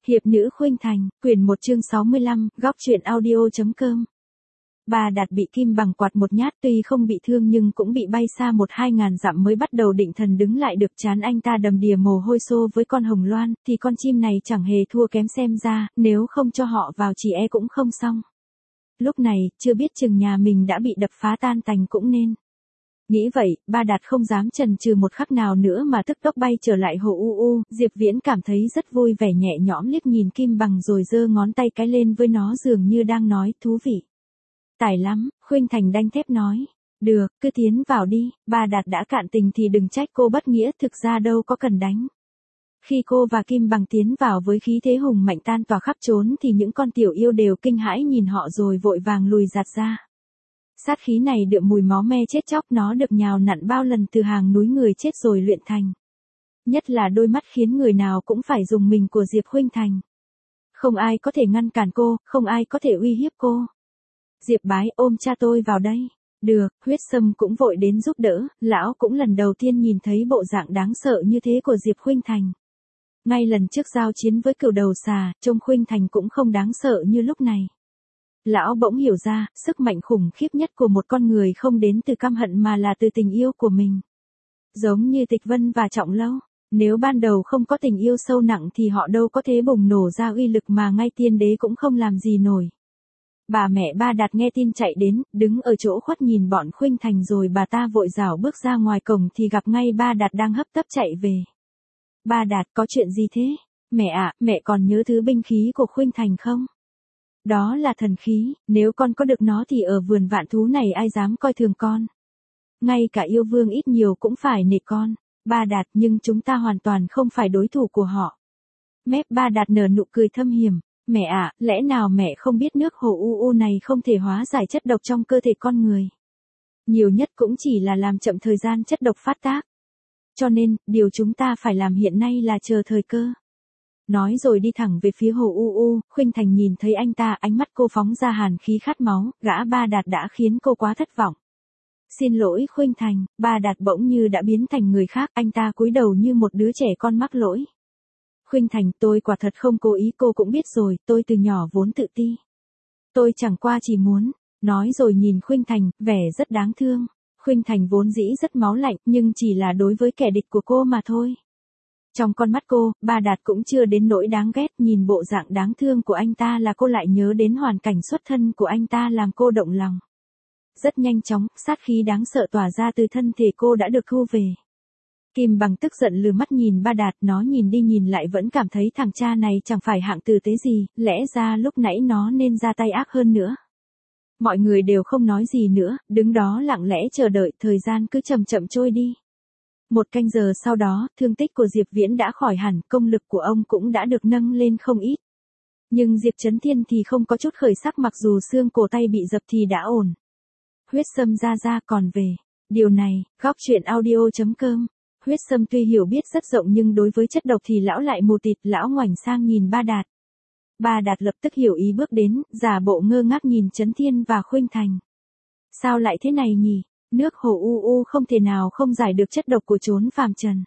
Hiệp nữ Khuynh Thành, quyển 1 chương 65, góc truyện audio.com. Bà Đạt bị kim bằng quạt một nhát, tuy không bị thương nhưng cũng bị bay xa 1-2 ngàn dặm mới bắt đầu định thần đứng lại được. Trán anh ta đầm đìa mồ hôi xô với con hồng loan, thì con chim này chẳng hề thua kém, xem ra, nếu không cho họ vào chỉ e cũng không xong. Lúc này, chưa biết chừng nhà mình đã bị đập phá tan tành cũng nên. Nghĩ vậy, Ba Đạt không dám chần chừ một khắc nào nữa mà tức tốc bay trở lại hồ U. Diệp Viễn cảm thấy rất vui vẻ, nhẹ nhõm liếc nhìn kim bằng rồi giơ ngón tay cái lên với nó, dường như đang nói, thú vị. Tài lắm, Khuynh Thành đanh thép nói. Được, cứ tiến vào đi. Ba Đạt đã cạn tình thì đừng trách cô bất nghĩa, thực ra đâu có cần đánh. Khi cô và kim bằng tiến vào với khí thế hùng mạnh tan tỏa khắp trốn thì những con tiểu yêu đều kinh hãi nhìn họ rồi vội vàng lùi giạt ra. Sát khí này đượm mùi máu me chết chóc, nó được nhào nặn bao lần từ hàng núi người chết rồi luyện thành. Nhất là đôi mắt khiến người nào cũng phải dùng mình của Diệp Khuynh Thành. Không ai có thể ngăn cản cô, không ai có thể uy hiếp cô. Diệp Bái, ôm cha tôi vào đây. Được, Huyết Sâm cũng vội đến giúp đỡ, lão cũng lần đầu tiên nhìn thấy bộ dạng đáng sợ như thế của Diệp Khuynh Thành. Ngay lần trước giao chiến với cửu đầu xà, trông Khuynh Thành cũng không đáng sợ như lúc này. Lão bỗng hiểu ra, sức mạnh khủng khiếp nhất của một con người không đến từ căm hận mà là từ tình yêu của mình. Giống như Tịch Vân và Trọng Lâu, nếu ban đầu không có tình yêu sâu nặng thì họ đâu có thể bùng nổ ra uy lực mà ngay tiên đế cũng không làm gì nổi. Bà mẹ Ba Đạt nghe tin chạy đến, đứng ở chỗ khuất nhìn bọn Khuynh Thành rồi bà ta vội rảo bước ra ngoài cổng thì gặp ngay Ba Đạt đang hấp tấp chạy về. Ba Đạt, có chuyện gì thế? Mẹ ạ, mẹ còn nhớ thứ binh khí của Khuynh Thành không? Đó là thần khí, nếu con có được nó thì ở vườn vạn thú này ai dám coi thường con. Ngay cả yêu vương ít nhiều cũng phải nể con. Ba Đạt, nhưng chúng ta hoàn toàn không phải đối thủ của họ. Mép Ba Đạt nở nụ cười thâm hiểm. Mẹ ạ, lẽ nào mẹ không biết nước hồ U này không thể hóa giải chất độc trong cơ thể con người. Nhiều nhất cũng chỉ là làm chậm thời gian chất độc phát tác. Cho nên, điều chúng ta phải làm hiện nay là chờ thời cơ. Nói rồi đi thẳng về phía hồ U. Khuynh Thành nhìn thấy anh ta, ánh mắt cô phóng ra hàn khí khát máu, gã Ba Đạt đã khiến cô quá thất vọng. Xin lỗi Khuynh Thành. Ba Đạt bỗng như đã biến thành người khác, anh ta cúi đầu như một đứa trẻ con mắc lỗi. Khuynh Thành, tôi quả thật không cố ý, cô cũng biết rồi, tôi từ nhỏ vốn tự ti. Tôi chẳng qua chỉ muốn, nói rồi nhìn Khuynh Thành, vẻ rất đáng thương. Khuynh Thành vốn dĩ rất máu lạnh, nhưng chỉ là đối với kẻ địch của cô mà thôi. Trong con mắt cô, Ba Đạt cũng chưa đến nỗi đáng ghét, nhìn bộ dạng đáng thương của anh ta là cô lại nhớ đến hoàn cảnh xuất thân của anh ta làm cô động lòng. Rất nhanh chóng, sát khí đáng sợ tỏa ra từ thân thể cô đã được thu về. Kim bằng tức giận lừa mắt nhìn Ba Đạt, nó nhìn đi nhìn lại vẫn cảm thấy thằng cha này chẳng phải hạng tử tế gì, lẽ ra lúc nãy nó nên ra tay ác hơn nữa. Mọi người đều không nói gì nữa, đứng đó lặng lẽ chờ đợi, thời gian cứ chậm chậm trôi đi. 1 canh giờ sau đó, thương tích của Diệp Viễn đã khỏi hẳn, công lực của ông cũng đã được nâng lên không ít. Nhưng Diệp Chấn Thiên thì không có chút khởi sắc, mặc dù xương cổ tay bị dập thì đã ổn. Huyết Sâm ra còn về. Điều này, góc truyện audio.com. Huyết Sâm tuy hiểu biết rất rộng nhưng đối với chất độc thì lão lại mù tịt, lão ngoảnh sang nhìn Ba Đạt. Ba Đạt lập tức hiểu ý bước đến, giả bộ ngơ ngác nhìn Chấn Thiên và Khuynh Thành. Sao lại thế này nhỉ? Nước hồ U không thể nào không giải được chất độc của chốn phàm trần.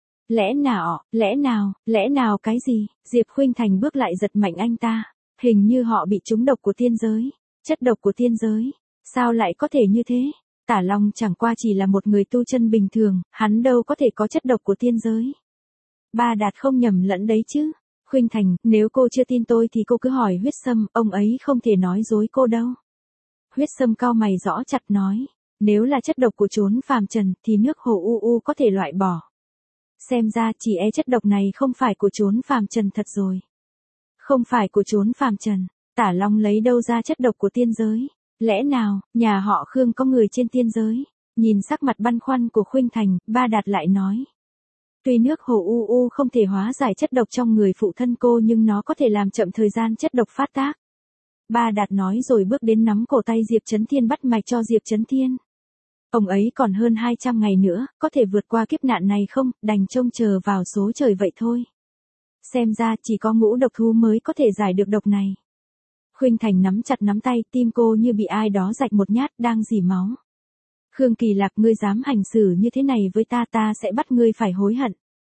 Lẽ nào cái gì? Diệp Khuynh Thành bước lại giật mạnh anh ta. Hình như họ bị trúng độc của tiên giới. Chất độc của tiên giới. Sao lại có thể như thế? Tả Long chẳng qua chỉ là một người tu chân bình thường, hắn đâu có thể có chất độc của tiên giới. Ba Đạt không nhầm lẫn đấy chứ. Khuynh Thành, nếu cô chưa tin tôi thì cô cứ hỏi Huyết Sâm, ông ấy không thể nói dối cô đâu. Huyết Sâm cau mày rõ chặt nói. Nếu là chất độc của chốn phàm trần thì nước hồ U có thể loại bỏ. Xem ra chỉ e chất độc này không phải của chốn phàm trần thật rồi. Không phải của chốn phàm trần, Tả Long lấy đâu ra chất độc của tiên giới? Lẽ nào, nhà họ Khương có người trên tiên giới? Nhìn sắc mặt băn khoăn của Khuynh Thành, Ba Đạt lại nói. Tuy nước hồ U không thể hóa giải chất độc trong người phụ thân cô nhưng nó có thể làm chậm thời gian chất độc phát tác. Ba Đạt nói rồi bước đến nắm cổ tay Diệp Chấn Thiên bắt mạch cho Diệp Chấn Thiên. Ông ấy còn hơn 200 ngày nữa, có thể vượt qua kiếp nạn này không, đành trông chờ vào số trời vậy thôi. Xem ra chỉ có ngũ độc thú mới có thể giải được độc này. Khuynh Thành nắm chặt nắm tay, tim cô như bị ai đó rạch một nhát, đang rỉ máu. Khương Kỳ Lạc, ngươi dám hành xử như thế này với ta, ta sẽ bắt ngươi phải hối hận.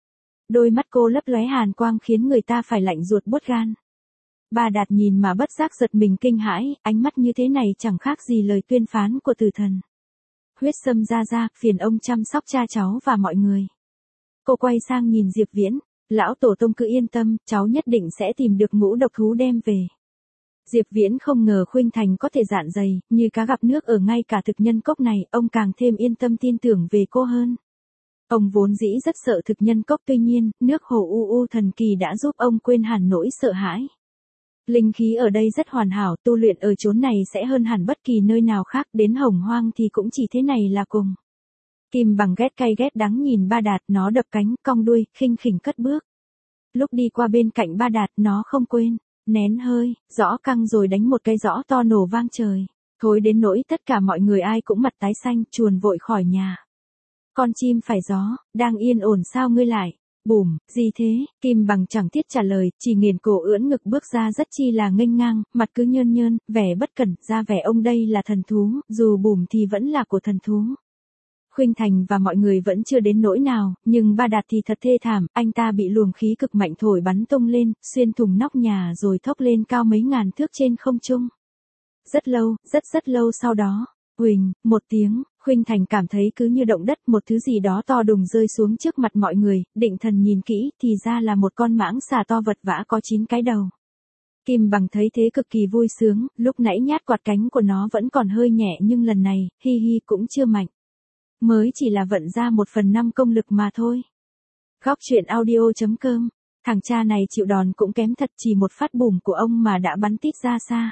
Đôi mắt cô lấp lóe hàn quang khiến người ta phải lạnh ruột buốt gan. Bà Đạt nhìn mà bất giác giật mình kinh hãi, ánh mắt như thế này chẳng khác gì lời tuyên phán của tử thần. Huyết Sâm ra, phiền ông chăm sóc cha cháu và mọi người. Cô quay sang nhìn Diệp Viễn, lão tổ tông cứ yên tâm, cháu nhất định sẽ tìm được ngũ độc thú đem về. Diệp Viễn không ngờ Khuynh Thành có thể dạn dày, như cá gặp nước ở ngay cả thực nhân cốc này, ông càng thêm yên tâm tin tưởng về cô hơn. Ông vốn dĩ rất sợ thực nhân cốc, tuy nhiên, nước hồ u thần kỳ đã giúp ông quên hẳn nỗi sợ hãi. Linh khí ở đây rất hoàn hảo, tu luyện ở chốn này sẽ hơn hẳn bất kỳ nơi nào khác, đến Hồng Hoang thì cũng chỉ thế này là cùng. Kim Bằng ghét cay ghét đắng nhìn Ba Đạt, nó đập cánh, cong đuôi, khinh khỉnh cất bước. Lúc đi qua bên cạnh Ba Đạt, nó không quên nén hơi, giõ căng rồi đánh một cái giõ to nổ vang trời. Thối đến nỗi tất cả mọi người ai cũng mặt tái xanh, chuồn vội khỏi nhà. Con chim phải gió, đang yên ổn sao ngươi lại? Bùm, gì thế? Kim Bằng chẳng thiết trả lời, chỉ nghiền cổ ưỡn ngực bước ra rất chi là nghênh ngang, mặt cứ nhơn nhơn, vẻ bất cẩn, ra vẻ ông đây là thần thú, dù bùm thì vẫn là của thần thú. Khuynh Thành và mọi người vẫn chưa đến nỗi nào, nhưng Ba Đạt thì thật thê thảm, anh ta bị luồng khí cực mạnh thổi bắn tung lên, xuyên thủng nóc nhà rồi thốc lên cao mấy ngàn thước trên không trung. Rất lâu, rất lâu sau đó, huỳnh, một tiếng, Khuynh Thành cảm thấy cứ như động đất, một thứ gì đó to đùng rơi xuống trước mặt mọi người, định thần nhìn kỹ, thì ra là một con mãng xà to vật vã có 9 cái đầu. Kim Bằng thấy thế cực kỳ vui sướng, lúc nãy nhát quạt cánh của nó vẫn còn hơi nhẹ nhưng lần này, hi hi cũng chưa mạnh. Mới chỉ là vận ra 1/5 công lực mà thôi. Góc truyện audio.com, thằng cha này chịu đòn cũng kém thật, chỉ một phát bùm của ông mà đã bắn tít ra xa.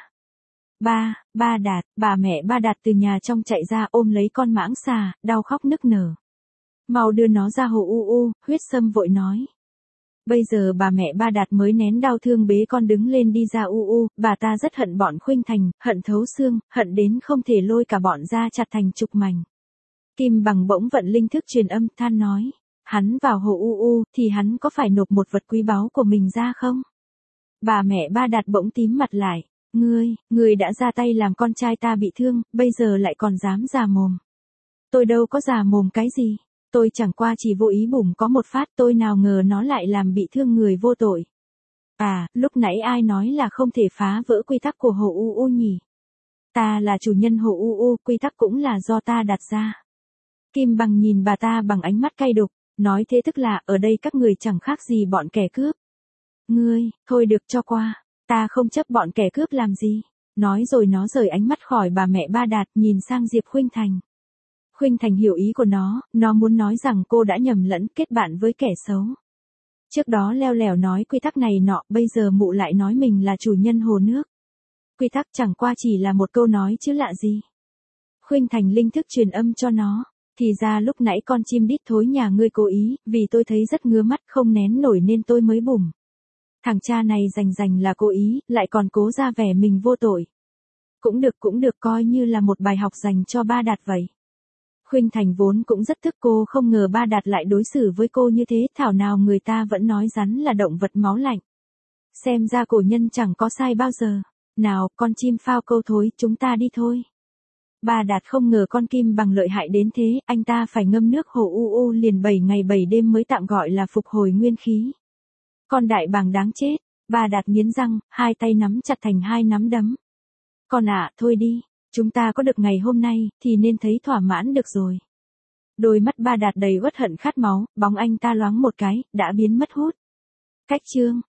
Ba Đạt, bà mẹ Ba Đạt từ nhà trong chạy ra ôm lấy con mãng xà, đau khóc nức nở. Mau đưa nó ra hồ u, Huyết Sâm vội nói. Bây giờ bà mẹ Ba Đạt mới nén đau thương bế con đứng lên đi ra u, bà ta rất hận bọn Khuynh Thành, hận thấu xương, hận đến không thể lôi cả bọn ra chặt thành chục mảnh. Kim Bằng bỗng vận linh thức truyền âm, than nói. Hắn vào hồ u, thì hắn có phải nộp một vật quý báu của mình ra không? Bà mẹ Ba Đạt bỗng tím mặt lại. Ngươi đã ra tay làm con trai ta bị thương, bây giờ lại còn dám già mồm. Tôi đâu có già mồm cái gì, tôi chẳng qua chỉ vô ý bùm có một phát, tôi nào ngờ nó lại làm bị thương người vô tội. À, lúc nãy ai nói là không thể phá vỡ quy tắc của hồ u nhỉ? Ta là chủ nhân hồ u, quy tắc cũng là do ta đặt ra. Kim Bằng nhìn bà ta bằng ánh mắt cay độc, nói thế tức là ở đây các người chẳng khác gì bọn kẻ cướp. Ngươi, thôi được cho qua. Ta không chấp bọn kẻ cướp làm gì. Nói rồi nó rời ánh mắt khỏi bà mẹ Ba Đạt, nhìn sang Diệp Khuynh Thành. Khuynh Thành hiểu ý của nó muốn nói rằng cô đã nhầm lẫn kết bạn với kẻ xấu. Trước đó leo lẻo nói quy tắc này nọ, bây giờ mụ lại nói mình là chủ nhân hồ nước. Quy tắc chẳng qua chỉ là một câu nói chứ lạ gì. Khuynh Thành linh thức truyền âm cho nó. Thì ra lúc nãy con chim đít thối nhà ngươi cố ý, vì tôi thấy rất ngứa mắt không nén nổi nên tôi mới bùm. Thằng cha này rành là cố ý, lại còn cố ra vẻ mình vô tội. Cũng được coi như là một bài học dành cho Ba Đạt vậy. Khuynh Thành vốn cũng rất tức cô, không ngờ Ba Đạt lại đối xử với cô như thế, thảo nào người ta vẫn nói rắn là động vật máu lạnh. Xem ra cổ nhân chẳng có sai bao giờ. Nào, con chim phao câu thối, chúng ta đi thôi. Ba Đạt không ngờ con Kim Bằng lợi hại đến thế, anh ta phải ngâm nước hồ u liền 7 ngày 7 đêm mới tạm gọi là phục hồi nguyên khí. Con đại bàng đáng chết, Ba Đạt nghiến răng, hai tay nắm chặt thành hai nắm đấm. Con ạ, thôi đi, chúng ta có được ngày hôm nay, thì nên thấy thỏa mãn được rồi. Đôi mắt Ba Đạt đầy uất hận khát máu, bóng anh ta loáng một cái, đã biến mất hút. Cách chương.